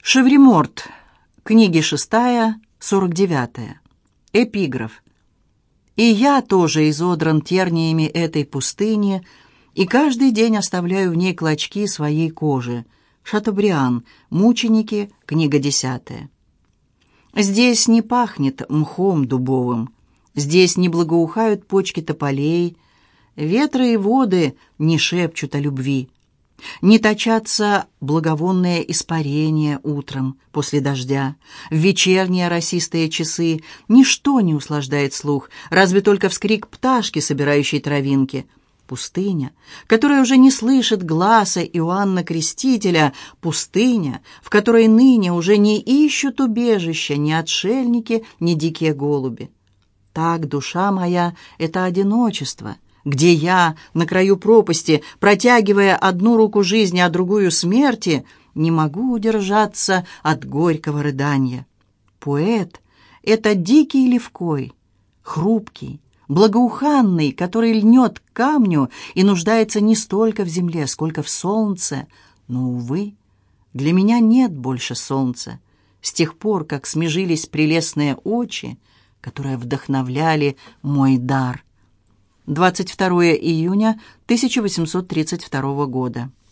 Шевреморт. Книги 6, 49. Эпиграф. «И я тоже изодран терниями этой пустыни, и каждый день оставляю в ней клочки своей кожи». Шатобриан. Мученики. Книга 10. Здесь не пахнет мхом дубовым, здесь не благоухают почки тополей, ветры и воды не шепчут о любви. Не точатся благовонные испарения утром после дождя. В вечерние росистые часы ничто не услаждает слух, разве только вскрик пташки, собирающей травинки. Пустыня, которая уже не слышит гласа Иоанна Крестителя, пустыня, в которой ныне уже не ищут убежища ни отшельники, ни дикие голуби. Так, душа моя, это одиночество, где я, на краю пропасти, протягивая одну руку жизни, а другую смерти, не могу удержаться от горького рыдания. Поэт — это дикий левкой, хрупкий, благоуханный, который льнет к камню и нуждается не столько в земле, сколько в солнце. Но, увы, для меня нет больше солнца. С тех пор, как смежились прелестные очи, которые вдохновляли мой дар. 22 июня 1832 года.